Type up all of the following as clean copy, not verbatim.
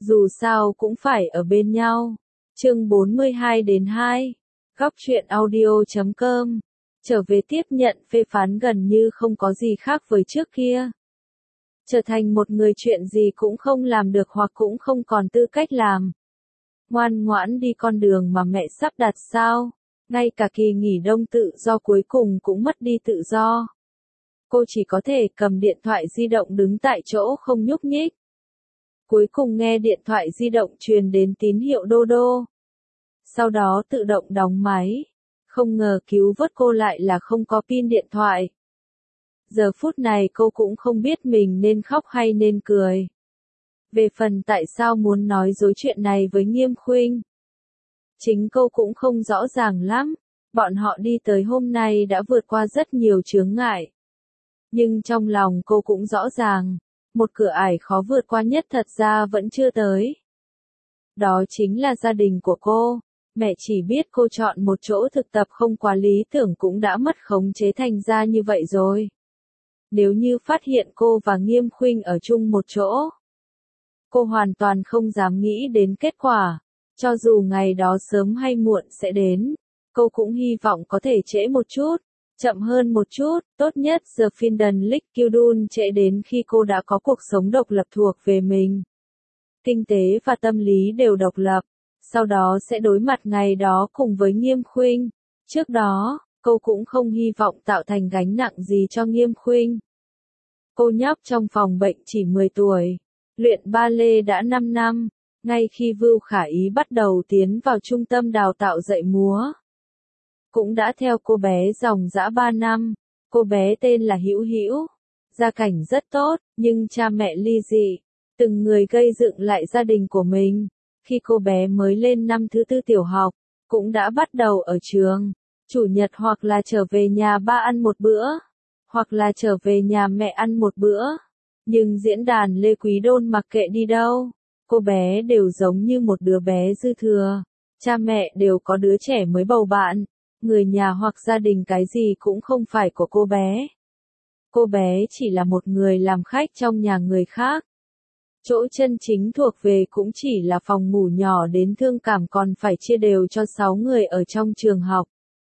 Dù sao cũng phải ở bên nhau. Chương 42-2. Góc truyện audio.com. Trở về tiếp nhận phê phán gần như không có gì khác với trước kia. Trở thành một người chuyện gì cũng không làm được hoặc cũng không còn tư cách làm. Ngoan ngoãn đi con đường mà mẹ sắp đặt sao? Ngay cả kỳ nghỉ đông tự do cuối cùng cũng mất đi tự do. Cô chỉ có thể cầm điện thoại di động đứng tại chỗ không nhúc nhích. Cuối cùng nghe điện thoại di động truyền đến tín hiệu đô đô. Sau đó tự động đóng máy. Không ngờ cứu vớt cô lại là không có pin điện thoại. Giờ phút này cô cũng không biết mình nên khóc hay nên cười. Về phần tại sao muốn nói dối chuyện này với Nghiêm Khuynh, chính cô cũng không rõ ràng lắm. Bọn họ đi tới hôm nay đã vượt qua rất nhiều chướng ngại. Nhưng trong lòng cô cũng rõ ràng, một cửa ải khó vượt qua nhất thật ra vẫn chưa tới. Đó chính là gia đình của cô. Mẹ chỉ biết cô chọn một chỗ thực tập không quá lý tưởng cũng đã mất khống chế thành ra như vậy rồi. Nếu như phát hiện cô và Nghiêm Khuynh ở chung một chỗ, cô hoàn toàn không dám nghĩ đến kết quả. Cho dù ngày đó sớm hay muộn sẽ đến, cô cũng hy vọng có thể trễ một chút, chậm hơn một chút, tốt nhất The Finden League Kyudun trễ đến khi cô đã có cuộc sống độc lập thuộc về mình. Kinh tế và tâm lý đều độc lập, sau đó sẽ đối mặt ngày đó cùng với Nghiêm Khuynh. Trước đó, cô cũng không hy vọng tạo thành gánh nặng gì cho Nghiêm Khuynh. Cô nhóc trong phòng bệnh chỉ 10 tuổi, luyện ba lê đã 5 năm, ngay khi Vưu Khả Ý bắt đầu tiến vào trung tâm đào tạo dạy múa. Cũng đã theo cô bé dòng dã 3 năm, cô bé tên là Hữu Hữu, gia cảnh rất tốt, nhưng cha mẹ ly dị, từng người gây dựng lại gia đình của mình. Khi cô bé mới lên năm thứ 4 tiểu học, cũng đã bắt đầu ở trường, chủ nhật hoặc là trở về nhà ba ăn một bữa, hoặc là trở về nhà mẹ ăn một bữa. Nhưng diễn đàn Lê Quý Đôn mặc kệ đi đâu, cô bé đều giống như một đứa bé dư thừa, cha mẹ đều có đứa trẻ mới bầu bạn, người nhà hoặc gia đình cái gì cũng không phải của cô bé. Cô bé chỉ là một người làm khách trong nhà người khác. Chỗ chân chính thuộc về cũng chỉ là phòng ngủ nhỏ đến thương cảm còn phải chia đều cho 6 người ở trong trường học.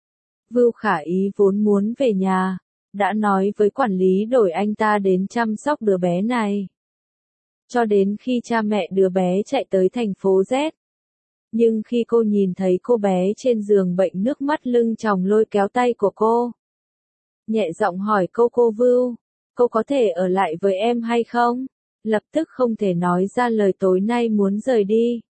Vưu Khả Ý vốn muốn về nhà, đã nói với quản lý đổi anh ta đến chăm sóc đứa bé này. Cho đến khi cha mẹ đứa bé chạy tới thành phố Z. Nhưng khi cô nhìn thấy cô bé trên giường bệnh nước mắt lưng tròng lôi kéo tay của cô. Nhẹ giọng hỏi cô Vưu, cô có thể ở lại với em hay không? Lập tức không thể nói ra lời tối nay muốn rời đi.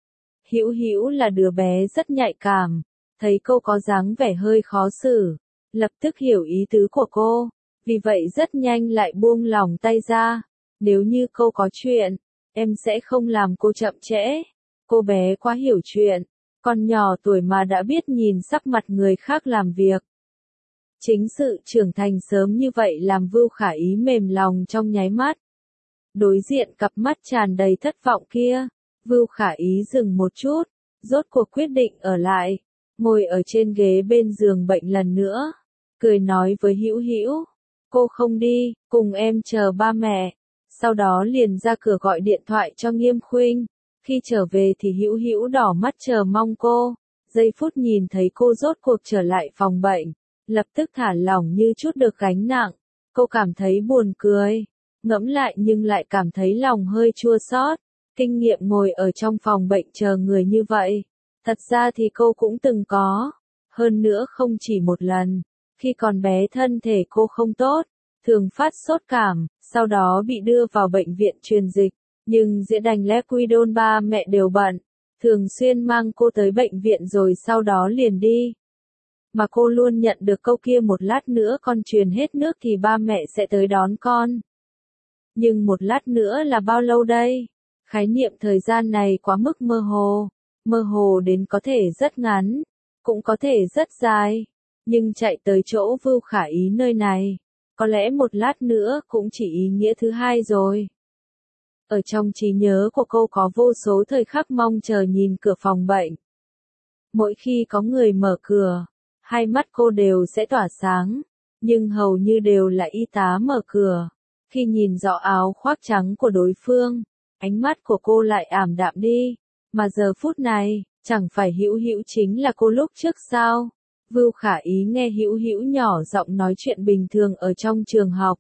Hữu Hữu là đứa bé rất nhạy cảm, thấy cô có dáng vẻ hơi khó xử, lập tức hiểu ý tứ của cô, vì vậy rất nhanh lại buông lỏng tay ra. Nếu như cô có chuyện, em sẽ không làm cô chậm trễ. Cô bé quá hiểu chuyện, còn nhỏ tuổi mà đã biết nhìn sắc mặt người khác làm việc. Chính sự trưởng thành sớm như vậy làm Vưu Khả Ý mềm lòng trong nháy mắt. Đối diện cặp mắt tràn đầy thất vọng kia, Vưu Khả Ý dừng một chút, rốt cuộc quyết định ở lại, ngồi ở trên ghế bên giường bệnh lần nữa, cười nói với Hữu Hữu, cô không đi, cùng em chờ ba mẹ. Sau đó liền ra cửa gọi điện thoại cho Nghiêm Khuynh. Khi trở về thì Hữu Hữu đỏ mắt chờ mong cô, giây phút nhìn thấy cô rốt cuộc trở lại phòng bệnh, lập tức thả lỏng như chút được gánh nặng. Cô cảm thấy buồn cười, ngẫm lại nhưng lại cảm thấy lòng hơi chua xót. Kinh nghiệm ngồi ở trong phòng bệnh chờ người như vậy, thật ra thì cô cũng từng có, hơn nữa không chỉ một lần. Khi còn bé thân thể cô không tốt, thường phát sốt cảm, sau đó bị đưa vào bệnh viện truyền dịch. Nhưng giữa đành Lê Quý Đôn ba mẹ đều bận, thường xuyên mang cô tới bệnh viện rồi sau đó liền đi. Mà cô luôn nhận được câu kia một lát nữa con truyền hết nước thì ba mẹ sẽ tới đón con. Nhưng một lát nữa là bao lâu đây? Khái niệm thời gian này quá mức mơ hồ đến có thể rất ngắn, cũng có thể rất dài. Nhưng chạy tới chỗ Vưu Khả Ý nơi này, có lẽ một lát nữa cũng chỉ ý nghĩa thứ hai rồi. Ở trong trí nhớ của cô có vô số thời khắc mong chờ nhìn cửa phòng bệnh. Mỗi khi có người mở cửa, hai mắt cô đều sẽ tỏa sáng, nhưng hầu như đều là y tá mở cửa. Khi nhìn rõ áo khoác trắng của đối phương, Ánh mắt của cô lại ảm đạm đi. Mà giờ phút này, chẳng phải Hữu Hữu chính là cô lúc trước sao? Vưu Khả Ý nghe Hữu Hữu nhỏ giọng nói chuyện bình thường ở trong trường học.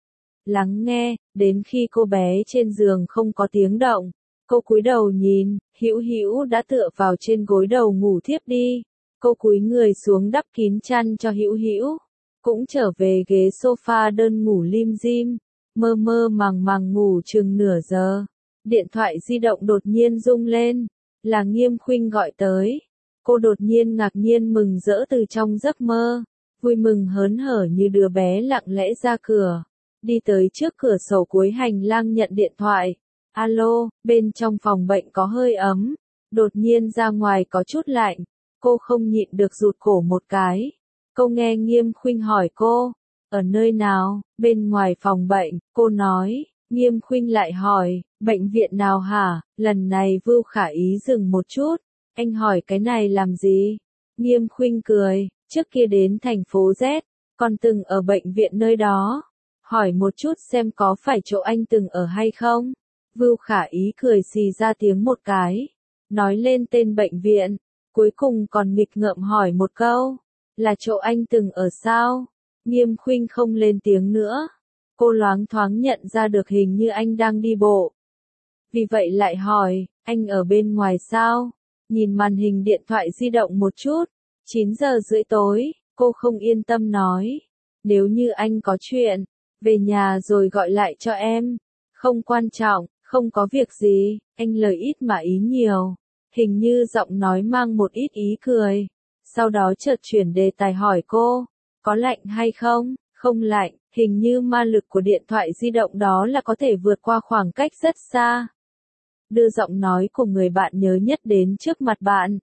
Lắng nghe, đến khi cô bé trên giường không có tiếng động, cô cúi đầu nhìn, Hữu Hữu đã tựa vào trên gối đầu ngủ thiếp đi. Cô cúi người xuống đắp kín chăn cho Hữu Hữu, cũng trở về ghế sofa đơn ngủ lim dim, mơ mơ màng màng ngủ chừng nửa giờ. Điện thoại di động đột nhiên rung lên, là Nghiêm Khuynh gọi tới. Cô đột nhiên ngạc nhiên mừng rỡ từ trong giấc mơ, vui mừng hớn hở như đứa bé lặng lẽ ra cửa, đi tới trước cửa sổ cuối hành lang nhận điện thoại. Alo, bên trong phòng bệnh có hơi ấm, đột nhiên ra ngoài có chút lạnh, cô không nhịn được rụt cổ một cái. Cô nghe Nghiêm Khuynh hỏi cô, ở nơi nào, bên ngoài phòng bệnh, cô nói. Nghiêm Khuynh lại hỏi, bệnh viện nào hả? Lần này Vưu Khả Ý dừng một chút, anh hỏi cái này làm gì? Nghiêm Khuynh cười, trước kia đến thành phố Z, còn từng ở bệnh viện nơi đó. Hỏi một chút xem có phải chỗ anh từng ở hay không? Vưu Khả Ý cười xì ra tiếng một cái, nói lên tên bệnh viện, cuối cùng còn nghịch ngợm hỏi một câu, là chỗ anh từng ở sao? Nghiêm Khuynh không lên tiếng nữa. Cô loáng thoáng nhận ra được hình như anh đang đi bộ. Vì vậy lại hỏi, anh ở bên ngoài sao? Nhìn màn hình điện thoại di động một chút. 9 giờ rưỡi tối, cô không yên tâm nói. Nếu như anh có chuyện, về nhà rồi gọi lại cho em. Không quan trọng, không có việc gì, anh lời ít mà ý nhiều. Hình như giọng nói mang một ít ý cười. Sau đó chợt chuyển đề tài hỏi cô, có lạnh hay không? Không lạnh. Hình như ma lực của điện thoại di động đó là có thể vượt qua khoảng cách rất xa. Đưa giọng nói của người bạn nhớ nhất đến trước mặt bạn.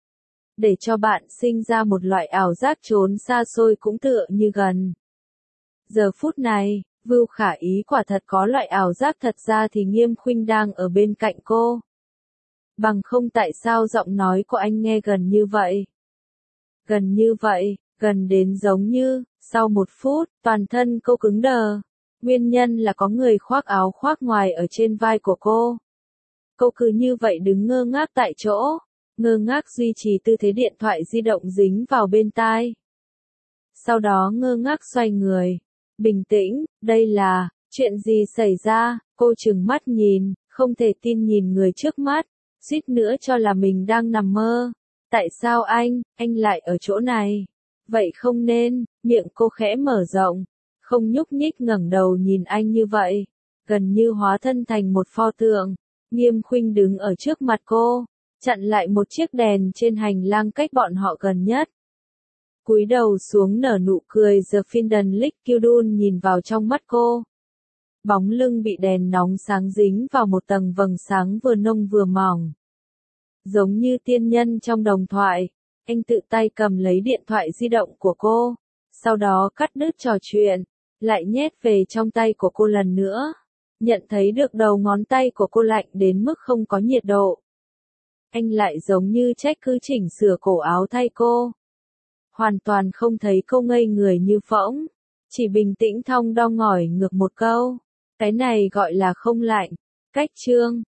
Để cho bạn sinh ra một loại ảo giác trốn xa xôi cũng tựa như gần. Giờ phút này, Vưu Khả Ý quả thật có loại ảo giác thật ra thì Nghiêm Khuynh đang ở bên cạnh cô. Bằng không tại sao giọng nói của anh nghe gần như vậy? Gần như vậy, gần đến giống như. Sau một phút, toàn thân cô cứng đờ. Nguyên nhân là có người khoác áo khoác ngoài ở trên vai của cô. Cô cứ như vậy đứng ngơ ngác tại chỗ, ngơ ngác duy trì tư thế điện thoại di động dính vào bên tai. Sau đó ngơ ngác xoay người. Bình tĩnh, đây là, chuyện gì xảy ra? Cô trừng mắt nhìn, không thể tin nhìn người trước mắt, suýt nữa cho là mình đang nằm mơ. Tại sao anh lại ở chỗ này? Vậy không nên, miệng cô khẽ mở rộng, không nhúc nhích ngẩng đầu nhìn anh như vậy, gần như hóa thân thành một pho tượng. Nghiêm Khuynh đứng ở trước mặt cô, chặn lại một chiếc đèn trên hành lang cách bọn họ gần nhất. Cúi đầu xuống nở nụ cười The Finden Lick Kyudun nhìn vào trong mắt cô. Bóng lưng bị đèn nóng sáng dính vào một tầng vầng sáng vừa nông vừa mỏng. Giống như tiên nhân trong đồng thoại. Anh tự tay cầm lấy điện thoại di động của cô, sau đó cắt đứt trò chuyện, lại nhét về trong tay của cô lần nữa. Nhận thấy được đầu ngón tay của cô lạnh đến mức không có nhiệt độ. Anh lại giống như trách cứ chỉnh sửa cổ áo thay cô. Hoàn toàn không thấy cô ngây người như phỗng, chỉ bình tĩnh thong dong ngỏ ngược một câu. Cái này gọi là không lạnh. Cách chương